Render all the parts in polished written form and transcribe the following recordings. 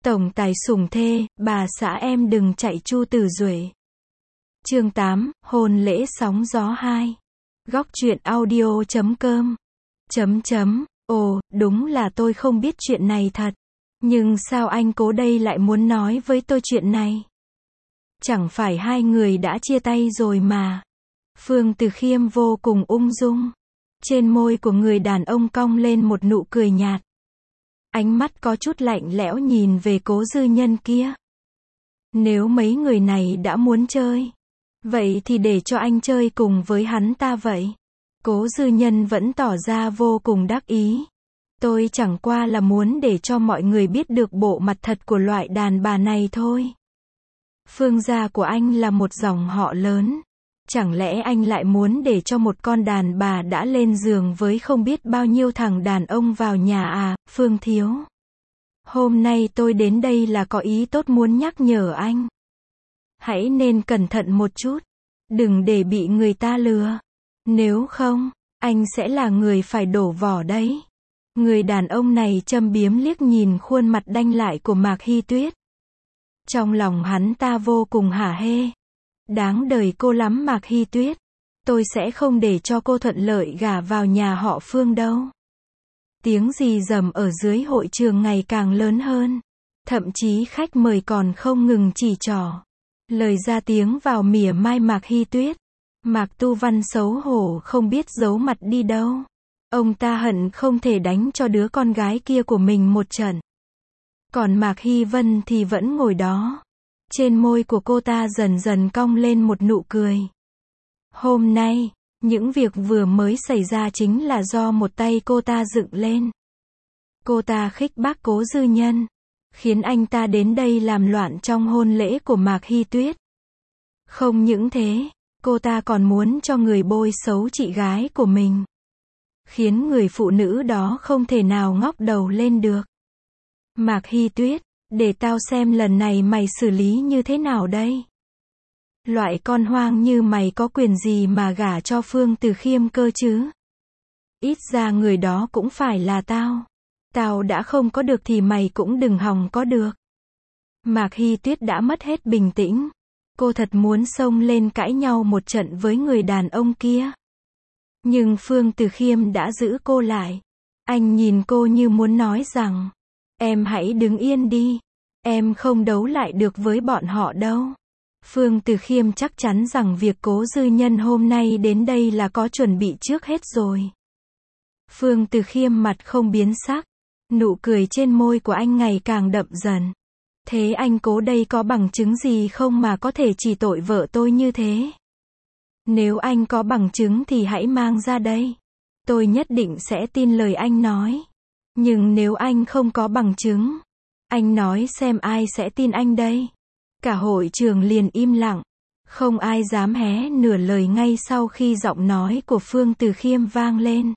Tổng tài sủng thê, bà xã em đừng chạy Chu Tử Duệ. Chương 8, hôn lễ sóng gió 2. Góc truyện audio.com. Ồ, đúng là tôi không biết chuyện này thật. Nhưng sao anh Cố đây lại muốn nói với tôi chuyện này? Chẳng phải hai người đã chia tay rồi mà. Phương Từ Khiêm vô cùng ung dung. Trên môi của người đàn ông cong lên một nụ cười nhạt. Ánh mắt có chút lạnh lẽo nhìn về Cố Dư Nhân kia. Nếu mấy người này đã muốn chơi, vậy thì để cho anh chơi cùng với hắn ta vậy. Cố Dư Nhân vẫn tỏ ra vô cùng đắc ý. Tôi chẳng qua là muốn để cho mọi người biết được bộ mặt thật của loại đàn bà này thôi. Phương gia của anh là một dòng họ lớn. Chẳng lẽ anh lại muốn để cho một con đàn bà đã lên giường với không biết bao nhiêu thằng đàn ông vào nhà à, Phương thiếu? Hôm nay tôi đến đây là có ý tốt muốn nhắc nhở anh. Hãy nên cẩn thận một chút. Đừng để bị người ta lừa. Nếu không, anh sẽ là người phải đổ vỏ đấy. Người đàn ông này châm biếm liếc nhìn khuôn mặt đanh lại của Mạc Hy Tuyết. Trong lòng hắn ta vô cùng hả hê. Đáng đời cô lắm Mạc Hy Tuyết. Tôi sẽ không để cho cô thuận lợi gả vào nhà họ Phương đâu. Tiếng rì rầm ở dưới hội trường ngày càng lớn hơn. Thậm chí khách mời còn không ngừng chỉ trỏ. Lời ra tiếng vào mỉa mai Mạc Hy Tuyết. Mạc Tu Văn xấu hổ không biết giấu mặt đi đâu. Ông ta hận không thể đánh cho đứa con gái kia của mình một trận. Còn Mạc Hy Vân thì vẫn ngồi đó. Trên môi của cô ta dần dần cong lên một nụ cười. Hôm nay, những việc vừa mới xảy ra chính là do một tay cô ta dựng lên. Cô ta khích bác Cố Dư Nhân, khiến anh ta đến đây làm loạn trong hôn lễ của Mạc Hy Tuyết. Không những thế, cô ta còn muốn cho người bôi xấu chị gái của mình. Khiến người phụ nữ đó không thể nào ngóc đầu lên được. Mạc Hy Tuyết, để tao xem lần này mày xử lý như thế nào đây. Loại con hoang như mày có quyền gì mà gả cho Phương Từ Khiêm cơ chứ? Ít ra người đó cũng phải là tao. Tao đã không có được thì mày cũng đừng hòng có được. Mạc Hy Tuyết đã mất hết bình tĩnh. Cô thật muốn xông lên cãi nhau một trận với người đàn ông kia. Nhưng Phương Từ Khiêm đã giữ cô lại. Anh nhìn cô như muốn nói rằng, em hãy đứng yên đi. Em không đấu lại được với bọn họ đâu. Phương Từ Khiêm chắc chắn rằng việc Cố Dư Nhân hôm nay đến đây là có chuẩn bị trước hết rồi. Phương Từ Khiêm mặt không biến sắc. Nụ cười trên môi của anh ngày càng đậm dần. Thế anh Cố đây có bằng chứng gì không mà có thể chỉ tội vợ tôi như thế? Nếu anh có bằng chứng thì hãy mang ra đây. Tôi nhất định sẽ tin lời anh nói. Nhưng nếu anh không có bằng chứng, anh nói xem ai sẽ tin anh đây? Cả hội trường liền im lặng. Không ai dám hé nửa lời ngay sau khi giọng nói của Phương Từ Khiêm vang lên.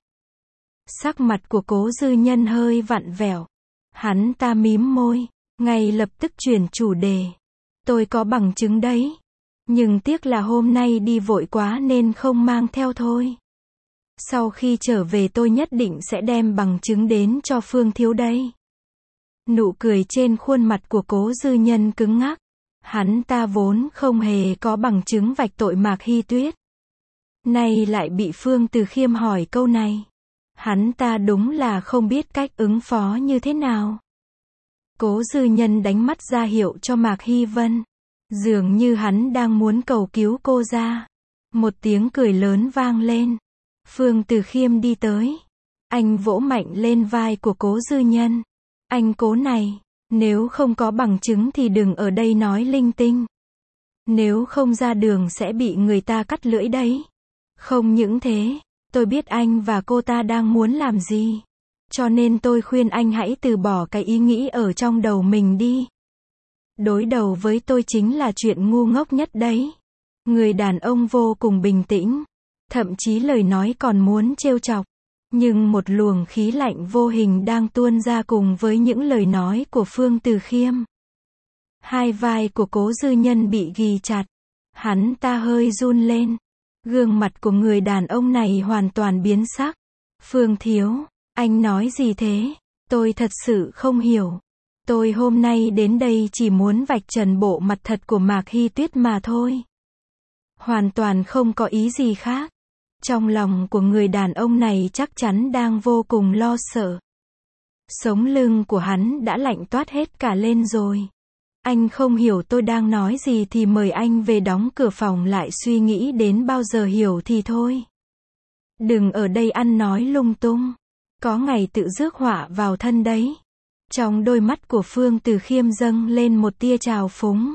Sắc mặt của Cố Dư Nhân hơi vặn vẹo. Hắn ta mím môi, ngay lập tức chuyển chủ đề. Tôi có bằng chứng đấy. Nhưng tiếc là hôm nay đi vội quá nên không mang theo thôi. Sau khi trở về tôi nhất định sẽ đem bằng chứng đến cho Phương thiếu đây. Nụ cười trên khuôn mặt của Cố Dư Nhân cứng ngắc. Hắn ta vốn không hề có bằng chứng vạch tội Mạc Hy Tuyết. Nay lại bị Phương Từ Khiêm hỏi câu này. Hắn ta đúng là không biết cách ứng phó như thế nào. Cố Dư Nhân đánh mắt ra hiệu cho Mạc Hy Vân. Dường như hắn đang muốn cầu cứu cô ra. Một tiếng cười lớn vang lên. Phương Từ Khiêm đi tới. Anh vỗ mạnh lên vai của Cố Dư Nhân. Anh Cố này, nếu không có bằng chứng thì đừng ở đây nói linh tinh. Nếu không ra đường sẽ bị người ta cắt lưỡi đấy. Không những thế, tôi biết anh và cô ta đang muốn làm gì. Cho nên tôi khuyên anh hãy từ bỏ cái ý nghĩ ở trong đầu mình đi. Đối đầu với tôi chính là chuyện ngu ngốc nhất đấy. Người đàn ông vô cùng bình tĩnh. Thậm chí lời nói còn muốn trêu chọc. Nhưng một luồng khí lạnh vô hình đang tuôn ra cùng với những lời nói của Phương Từ Khiêm. Hai vai của Cố Dư Nhân bị ghì chặt. Hắn ta hơi run lên. Gương mặt của người đàn ông này hoàn toàn biến sắc. Phương thiếu, anh nói gì thế? Tôi thật sự không hiểu. Tôi hôm nay đến đây chỉ muốn vạch trần bộ mặt thật của Mạc Hy Tuyết mà thôi. Hoàn toàn không có ý gì khác. Trong lòng của người đàn ông này chắc chắn đang vô cùng lo sợ. Sống lưng của hắn đã lạnh toát hết cả lên rồi. Anh không hiểu tôi đang nói gì thì mời anh về đóng cửa phòng lại, suy nghĩ đến bao giờ hiểu thì thôi. Đừng ở đây ăn nói lung tung. Có ngày tự rước họa vào thân đấy. Trong đôi mắt của Phương Từ Khiêm dâng lên một tia trào phúng.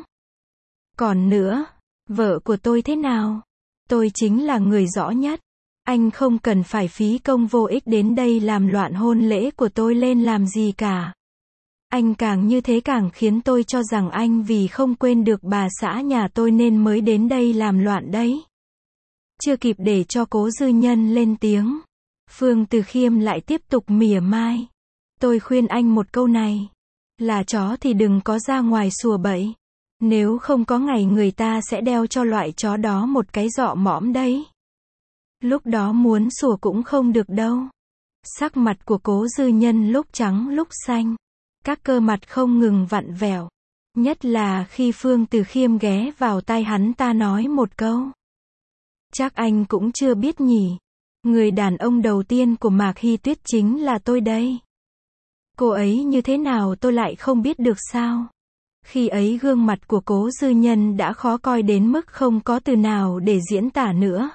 Còn nữa, vợ của tôi thế nào? Tôi chính là người rõ nhất. Anh không cần phải phí công vô ích đến đây làm loạn hôn lễ của tôi lên làm gì cả. Anh càng như thế càng khiến tôi cho rằng anh vì không quên được bà xã nhà tôi nên mới đến đây làm loạn đấy. Chưa kịp để cho Cố Dư Nhân lên tiếng, Phương Từ Khiêm lại tiếp tục mỉa mai. Tôi khuyên anh một câu này. Là chó thì đừng có ra ngoài sủa bậy. Nếu không có ngày người ta sẽ đeo cho loại chó đó một cái dọ mõm đấy. Lúc đó muốn sủa cũng không được đâu. Sắc mặt của Cố Dư Nhân lúc trắng lúc xanh. Các cơ mặt không ngừng vặn vẹo. Nhất là khi Phương Từ Khiêm ghé vào tai hắn ta nói một câu. Chắc anh cũng chưa biết nhỉ. Người đàn ông đầu tiên của Mạc Hy Tuyết chính là tôi đây. Cô ấy như thế nào tôi lại không biết được sao? Khi ấy gương mặt của Cố Dư Nhân đã khó coi đến mức không có từ nào để diễn tả nữa.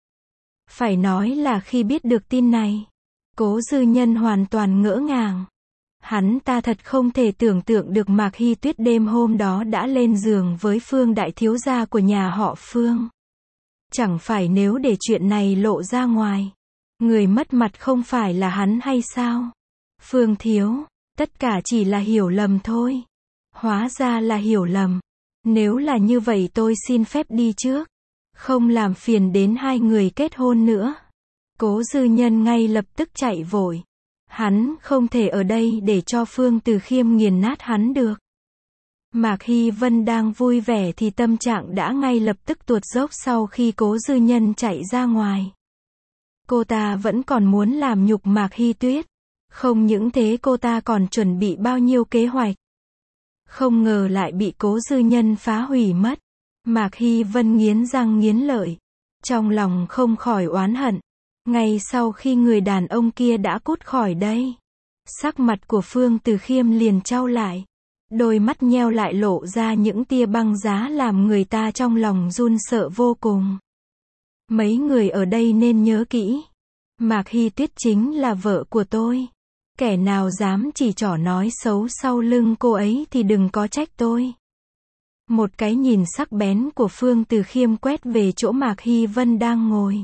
Phải nói là khi biết được tin này, Cố Dư Nhân hoàn toàn ngỡ ngàng. Hắn ta thật không thể tưởng tượng được Mạc Hy Tuyết đêm hôm đó đã lên giường với Phương đại thiếu gia của nhà họ Phương. Chẳng phải nếu để chuyện này lộ ra ngoài, người mất mặt không phải là hắn hay sao? Phương thiếu, tất cả chỉ là hiểu lầm thôi. Hóa ra là hiểu lầm. Nếu là như vậy tôi xin phép đi trước. Không làm phiền đến hai người kết hôn nữa. Cố Dư Nhân ngay lập tức chạy vội. Hắn không thể ở đây để cho Phương Từ Khiêm nghiền nát hắn được. Mạc Hy Vân đang vui vẻ thì tâm trạng đã ngay lập tức tuột dốc sau khi Cố Dư Nhân chạy ra ngoài. Cô ta vẫn còn muốn làm nhục Mạc Hy Tuyết. Không những thế cô ta còn chuẩn bị bao nhiêu kế hoạch. Không ngờ lại bị Cố Dư Nhân phá hủy mất. Mạc Hy Vân nghiến răng nghiến lợi. Trong lòng không khỏi oán hận. Ngay sau khi người đàn ông kia đã cút khỏi đây, sắc mặt của Phương Từ Khiêm liền chau lại. Đôi mắt nheo lại lộ ra những tia băng giá làm người ta trong lòng run sợ vô cùng. Mấy người ở đây nên nhớ kỹ. Mạc Hy Tuyết chính là vợ của tôi. Kẻ nào dám chỉ trỏ nói xấu sau lưng cô ấy thì đừng có trách tôi. Một cái nhìn sắc bén của Phương Từ Khiêm quét về chỗ Mạc Hy Vân đang ngồi.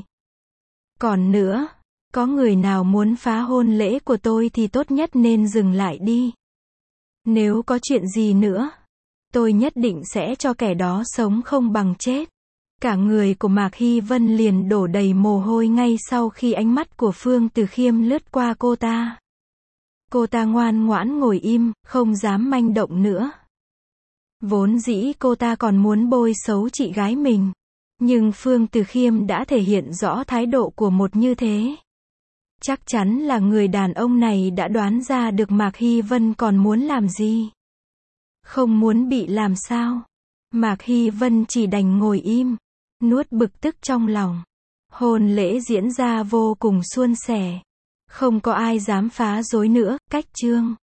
Còn nữa, có người nào muốn phá hôn lễ của tôi thì tốt nhất nên dừng lại đi. Nếu có chuyện gì nữa, tôi nhất định sẽ cho kẻ đó sống không bằng chết. Cả người của Mạc Hy Vân liền đổ đầy mồ hôi ngay sau khi ánh mắt của Phương Từ Khiêm lướt qua cô ta. Cô ta ngoan ngoãn ngồi im, không dám manh động nữa. Vốn dĩ cô ta còn muốn bôi xấu chị gái mình. Nhưng Phương Từ Khiêm đã thể hiện rõ thái độ của một như thế. Chắc chắn là người đàn ông này đã đoán ra được Mạc Hy Vân còn muốn làm gì. Không muốn bị làm sao. Mạc Hy Vân chỉ đành ngồi im, nuốt bực tức trong lòng. Hôn lễ diễn ra vô cùng suôn sẻ. Không có ai dám phá rối nữa, cách chương.